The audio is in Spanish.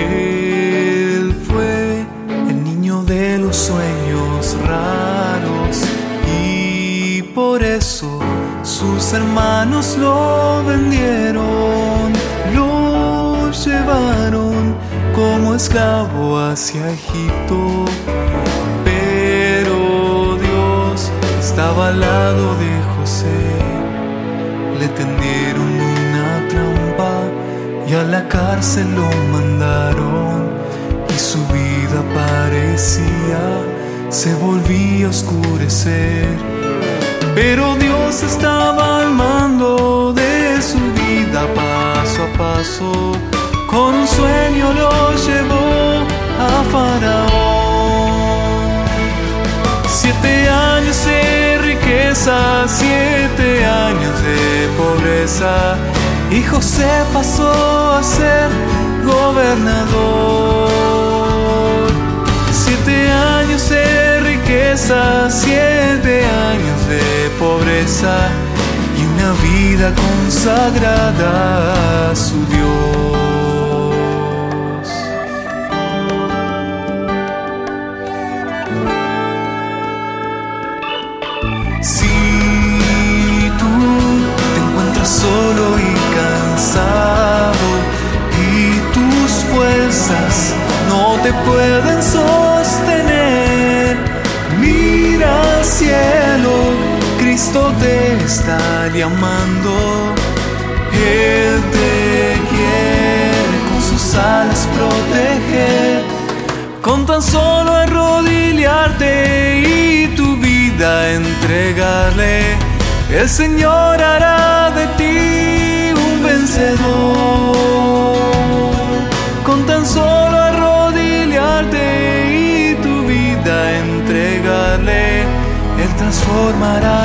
Él fue el niño de los sueños raros y por eso sus hermanos lo vendieron, lo llevaron como esclavo hacia Egipto. Pero Dios estaba al lado de José, le tendieron una trampa y a la cárcel lo mandaron, y su vida parecía se volvía a oscurecer. Pero Dios estaba al mando de su vida paso a paso, con un sueño lo llevó a Faraón. 7 años de riqueza, 7 años de pobreza, y José pasó a ser gobernador. 7 años de riqueza, 7 años de pobreza, y una vida consagrada a su Dios. Si tú te encuentras solo y cansado y tus fuerzas no te pueden sostener, mira al cielo, Cristo te está llamando. Él te quiere con sus alas proteger, con tan solo arrodillarte y tu vida entregarle. El Señor hará de ti un vencedor. Con tan solo arrodillarte y tu vida entregarle, Él transformará